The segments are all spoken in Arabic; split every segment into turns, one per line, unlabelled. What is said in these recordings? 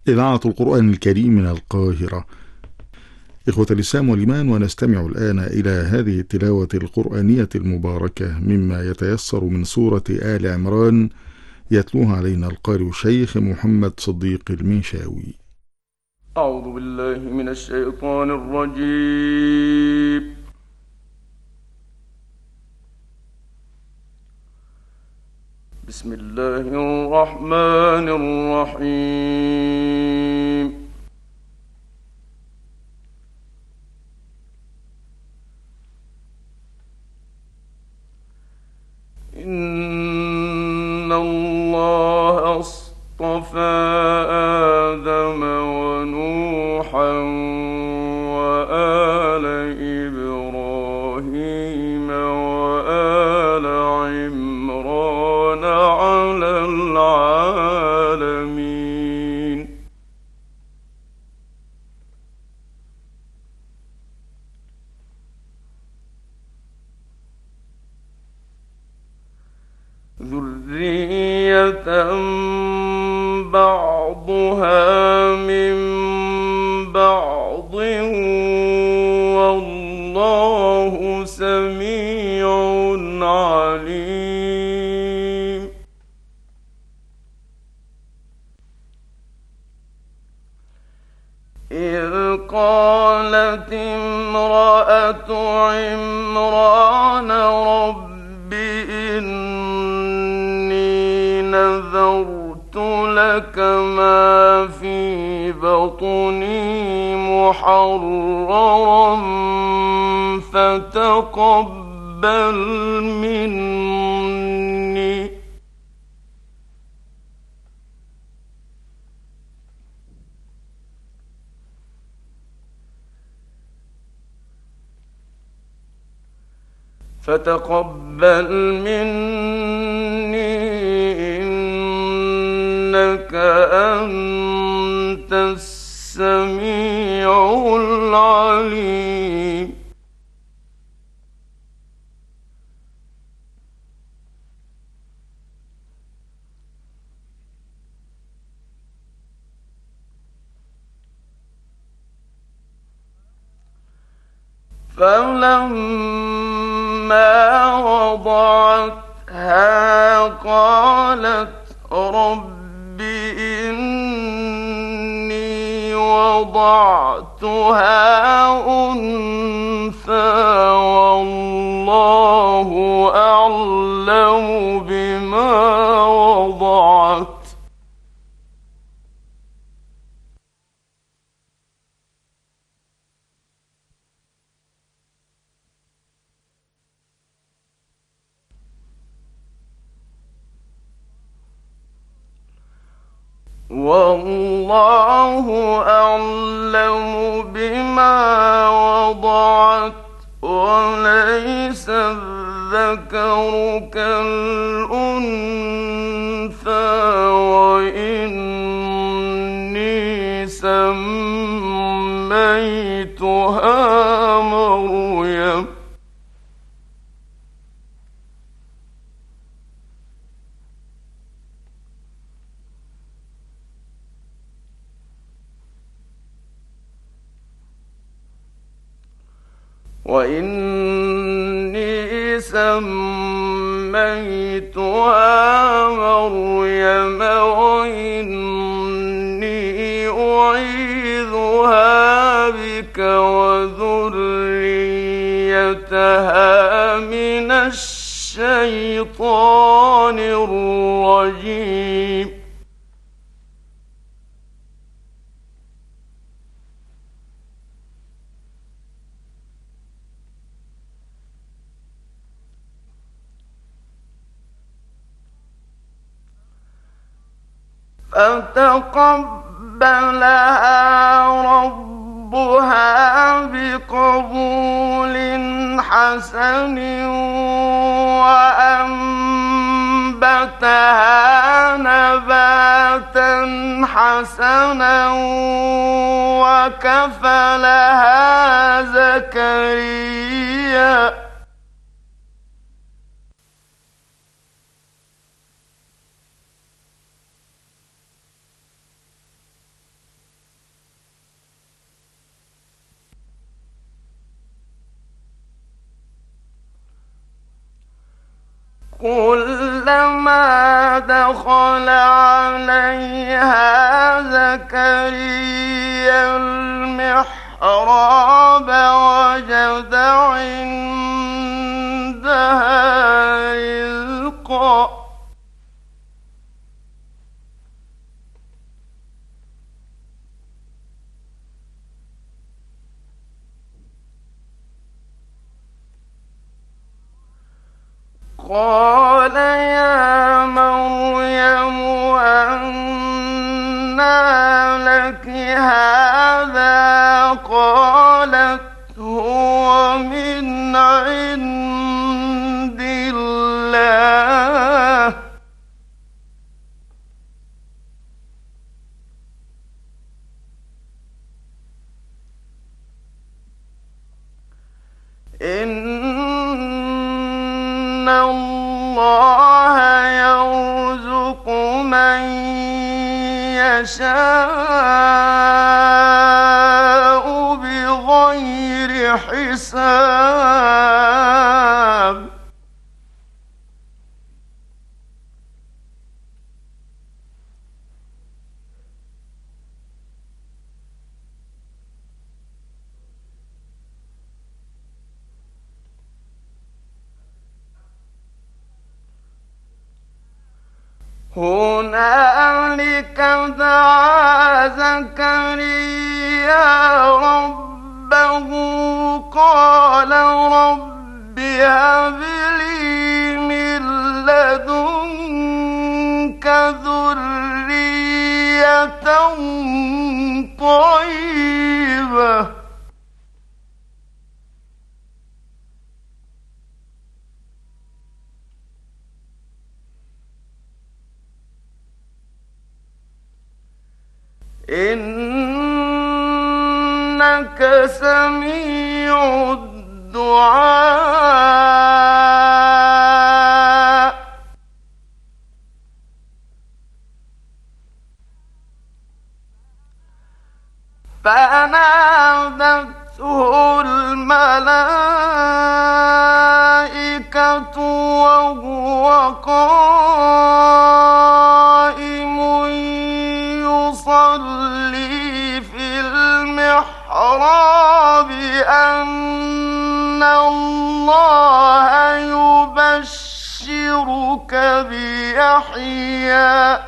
إذاعة القرآن الكريم من القاهرة. إخوة الإسلام والإيمان، ونستمع الآن إلى هذه التلاوة القرآنية المباركة مما يتيسر من سورة آل عمران، يتلوها علينا القارئ الشيخ محمد صديق المنشاوي.
أعوذ بالله من الشيطان الرجيم. بسم الله الرحمن الرحيم. إن الله اصطفى آدم ونوحا وآل إبراهيم وآل عمران على العالمين. ذرية بعضها من بعض والله سميع عليم. إذ قالت امرأة عمران رب إني نذرت لك ما في بطني محررا فتقبل مني. فتقبل مني إنك أنت السميع العليم. فلما وضعتها قالت رب إني وضعتها أنثى والله أعلم بما وضعت والله أعلم بما وضعت وليس الذكر كالأنثى وإني سميتها مريم وإني سميتها مريم وإني أعيذها بك وذريتها من الشيطان الرجيم. فتقبلها ربها بقبول حسن وأنبتها نباتا حسنا وكفلها زكريا كلما دخل عليها زكريا المحراب وجد عندها رزقا قال يا مريم أنى لك هذا قالت هو من عند الله إن الله يرزق من يشاء بغير حساب هنالك دعا زكريا ربه قال رب هب لي من لدنك ذرية طيبة إنك سميع الدعاء فنادته الملائكة وهو قائم يصلي في المحراب أن الله يبشرك بيحيى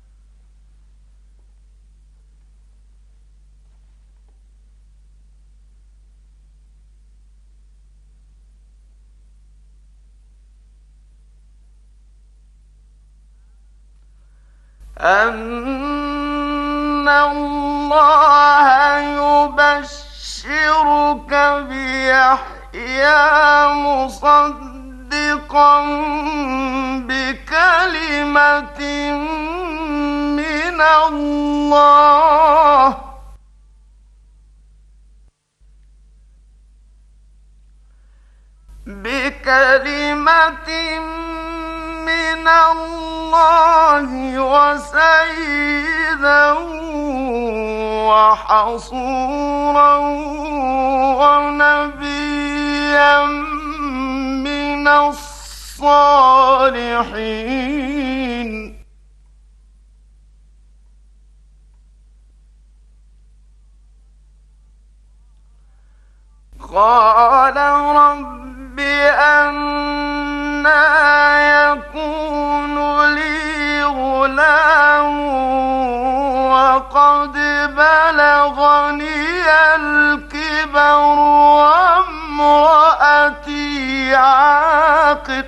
أن الله يبشرك بيحيى مصدقا بكلمة من الله وسيدا وحصورا ونبيا من الصالحين قال رب أنى يكون لي غلام وقد بلغني الكبر وامرأتي عاقر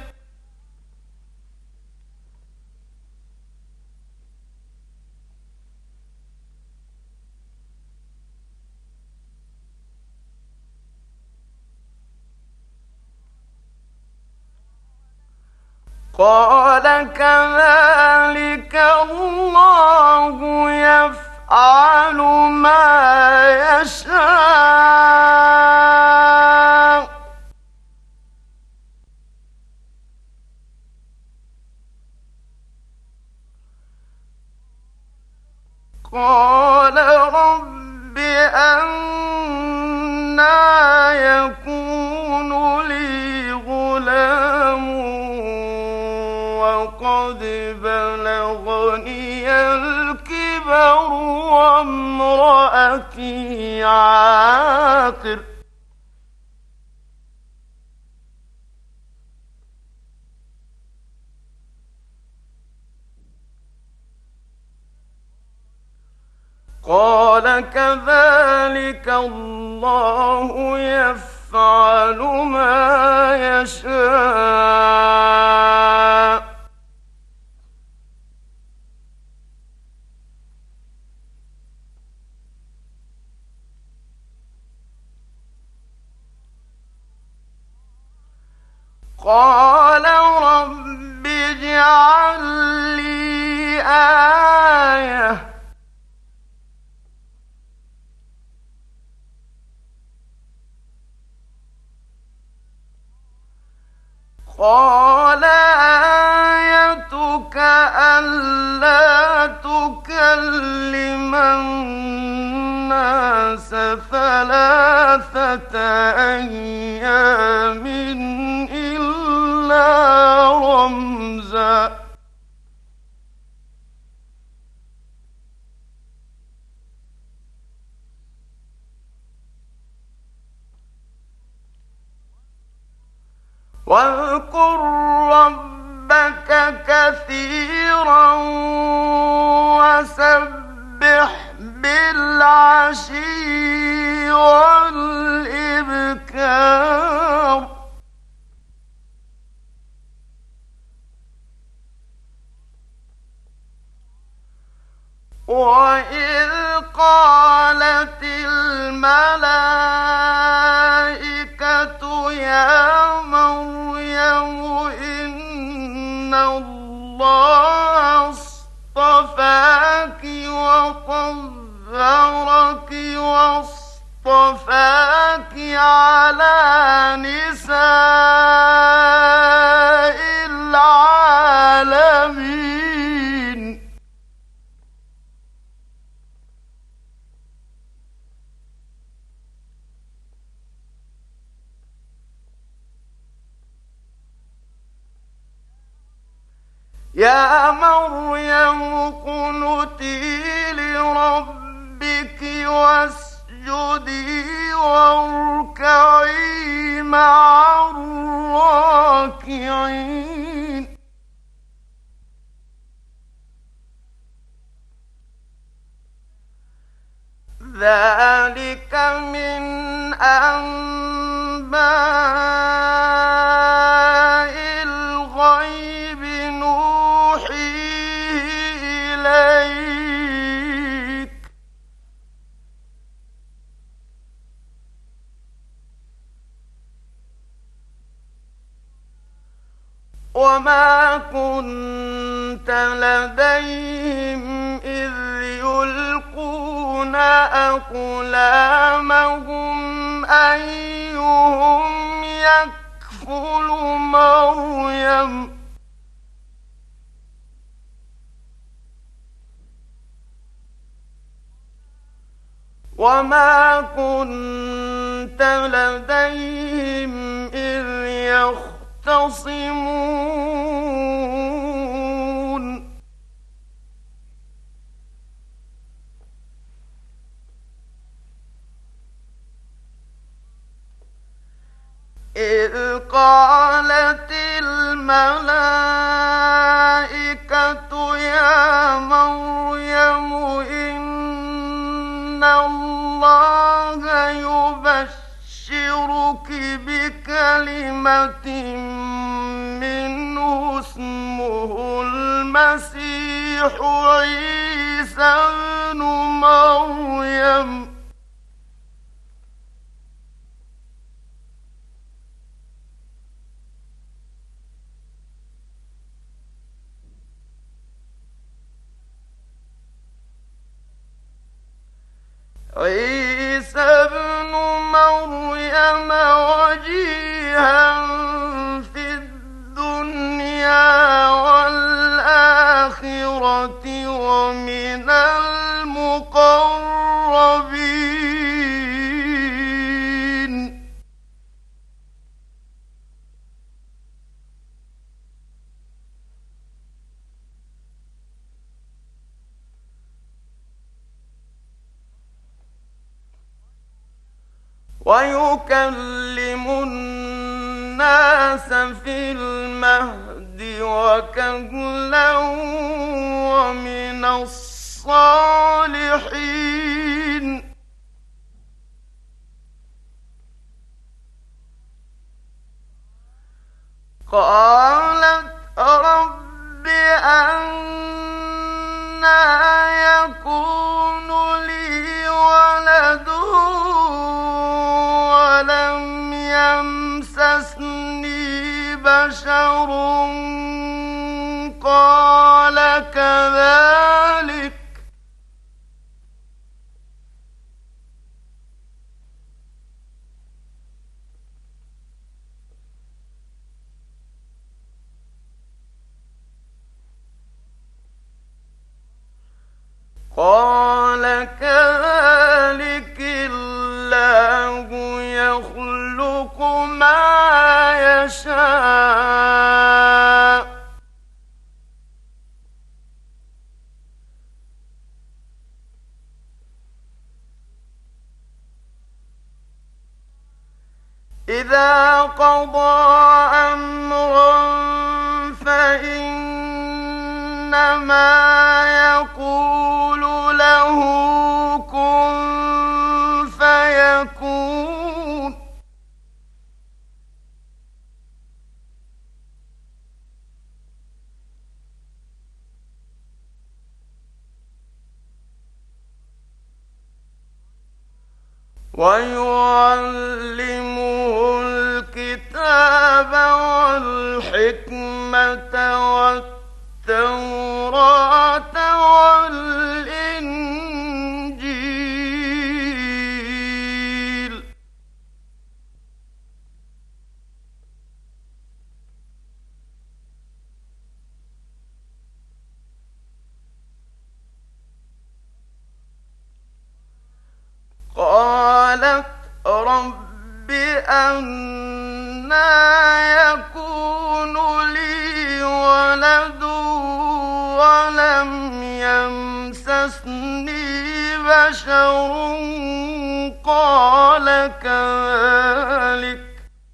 قال كذلك الله يفعل ما يشاء قال رب أنى يكون لي غلام في عاقر قال كذلك الله يفعل ما يشاء قال رب اجعل لي آية قال آيتك ألا تكلم الناس ثلاثة أيام إلا رمزا واذكر ربك كثيرا وسبح بالعشي والإبكار وإذ قالت الملائكة يا مريم إن الله اصطفاك وطهرك واصطفاك على نساء العالمين يا مريم اقنتي لربك واسجدي واركعي مع الراكعين ذلك من أنباء الغيب نوحيه إليك وما كنت لديهم إذ يلقون أقلامهم أيهم يكفل مريم وما كنت لديهم إذ يختصمون إذ قالت الملائكة يا مريم إن الله يبشرك بكلمة منه اسمه المسيح عيسى ابن مريم عيسى ابن مريم وجيها في الدنيا والآخرة ومن المقربين ويكلم الناس في المهد وكهلا ومن الصالحين. قالت رب أنى يكون لي ولد ولم يمسسني بشر قال كذلك الله يخلق ما يشاء إذا قضى أمرا فإنما يقول له كن فيكون. ويعلمه الكتاب والحكمة والتوراة والإنجيل. قالت رب أنى يكون لي ولد ولم يمسسني بشر قال كذلك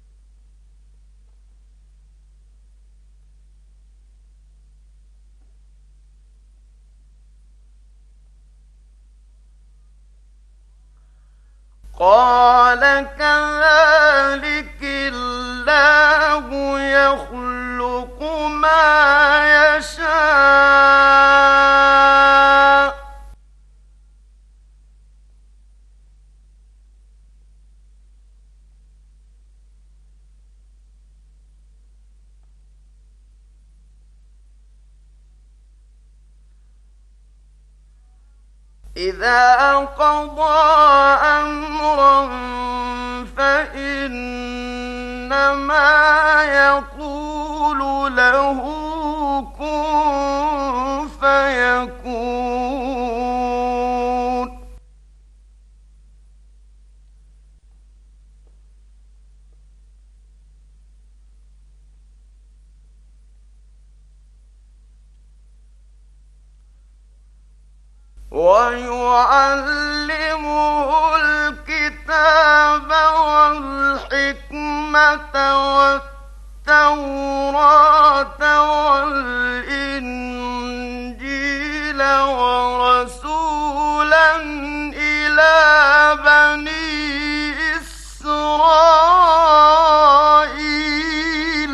الله يخلق ما يشاء إذا قضى أمرا فإنما يقول له كن فيكون. ويعلمه الكتاب والحكمة والتوراة والإنجيل ورسولا إلى بني إسرائيل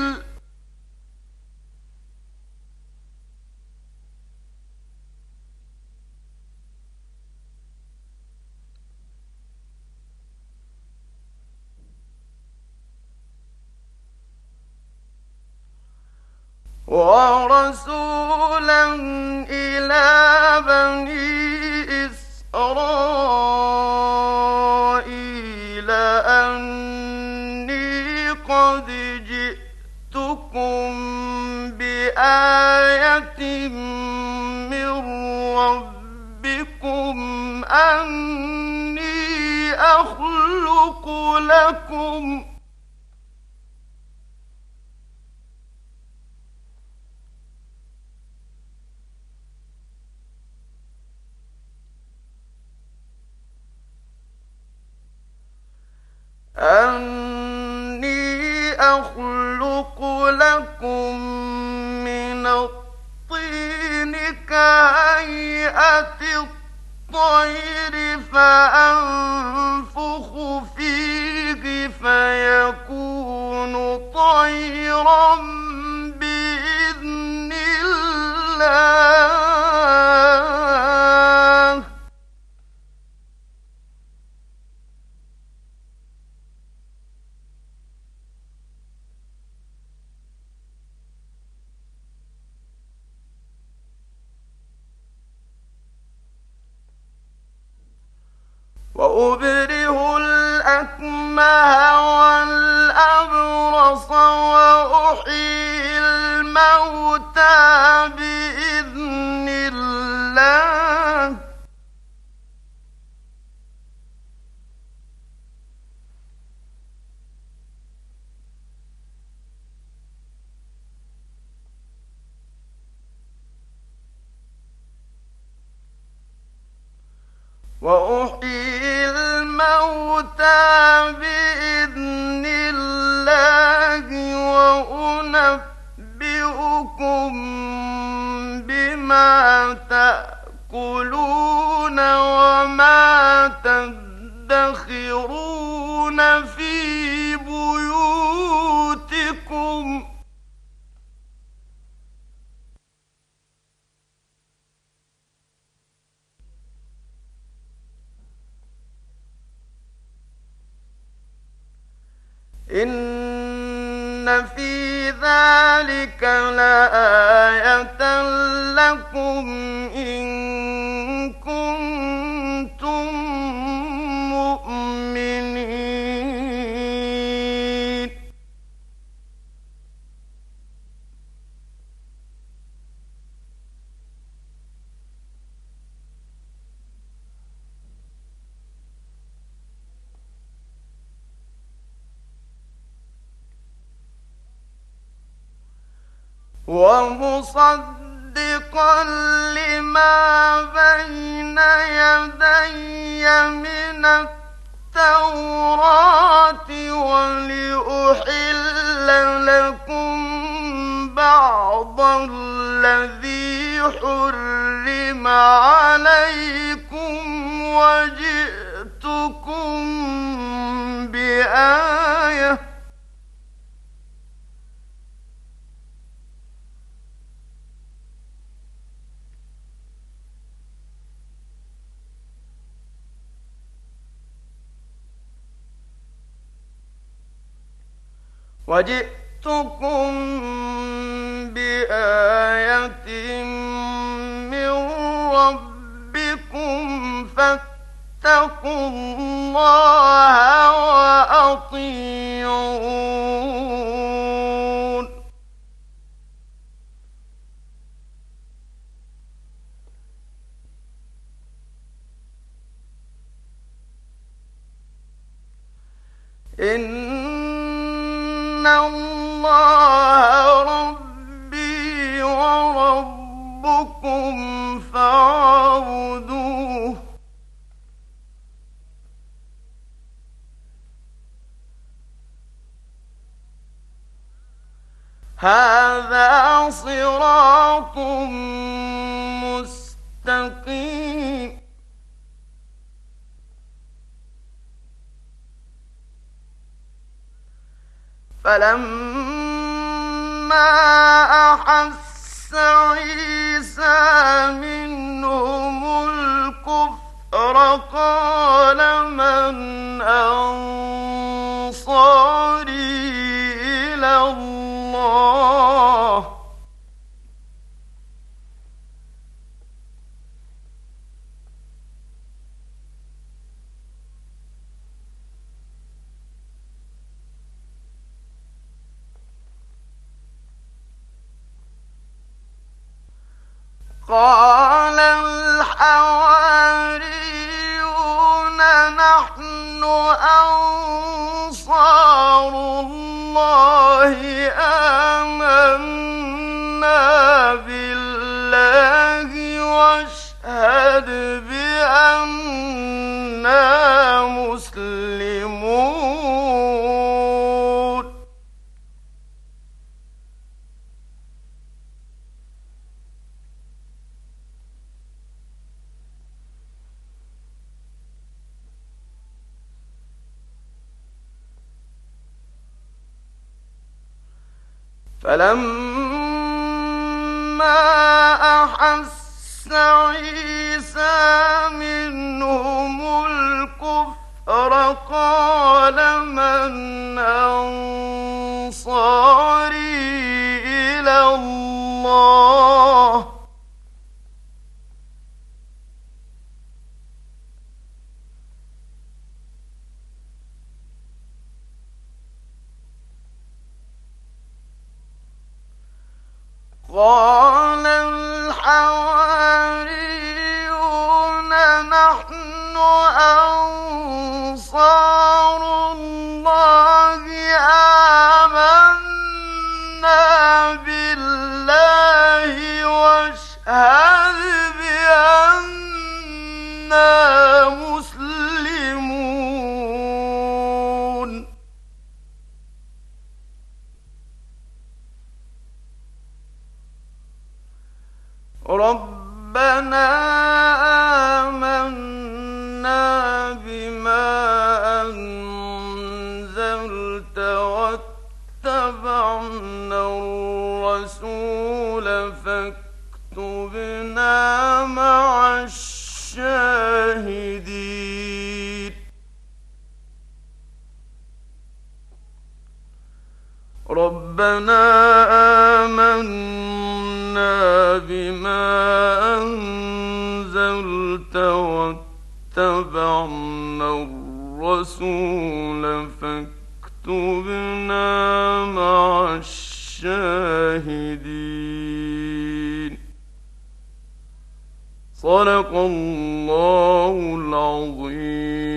ورسولا إلى بني إسرائيل أني قد جئتكم بآية من ربكم أني أخلق لكم فأنفخ فيه فيكون طيرا بإذن الله. وأبرئ الأكمه والأبرص وأحيي الموتى بإذن الله. وأحيي الموتى بإذن الله وأنبئكم بما تأكلون وما تدخرون في بيوتكم. إن في ذلك لآية لكم إن كنتم مؤمنين. ومصدقا لما بين يدي من التوراة ولأحل لكم بعض الذي حرم عليكم وجئتكم بآية. وجئتكم بآية من ربكم فاتقوا الله وأطيعون. إن الله ربي وربكم فاعبدوه. هذا صراط مستقيم. فلما أحس عيسى منهم الكفر قال من أنصاري إلى الله. قال الحواريون نحن أنصار الله آمنا بالله واشهد بأننا مسلمون. فلما أحس عيسى منهم الكفر قال من أنصاري إلى الله قال الحواريون نحن أنصار الله آمنا بالله واشهد بأننا مسلمون ربنا آمنا بما أنزلت واتبعنا الرسول فاكتبنا مع الشاهدين ربنا آمنا بما أنزلت واتبعنا الرسول فاكتبنا مع الشاهدين صدق الله العظيم.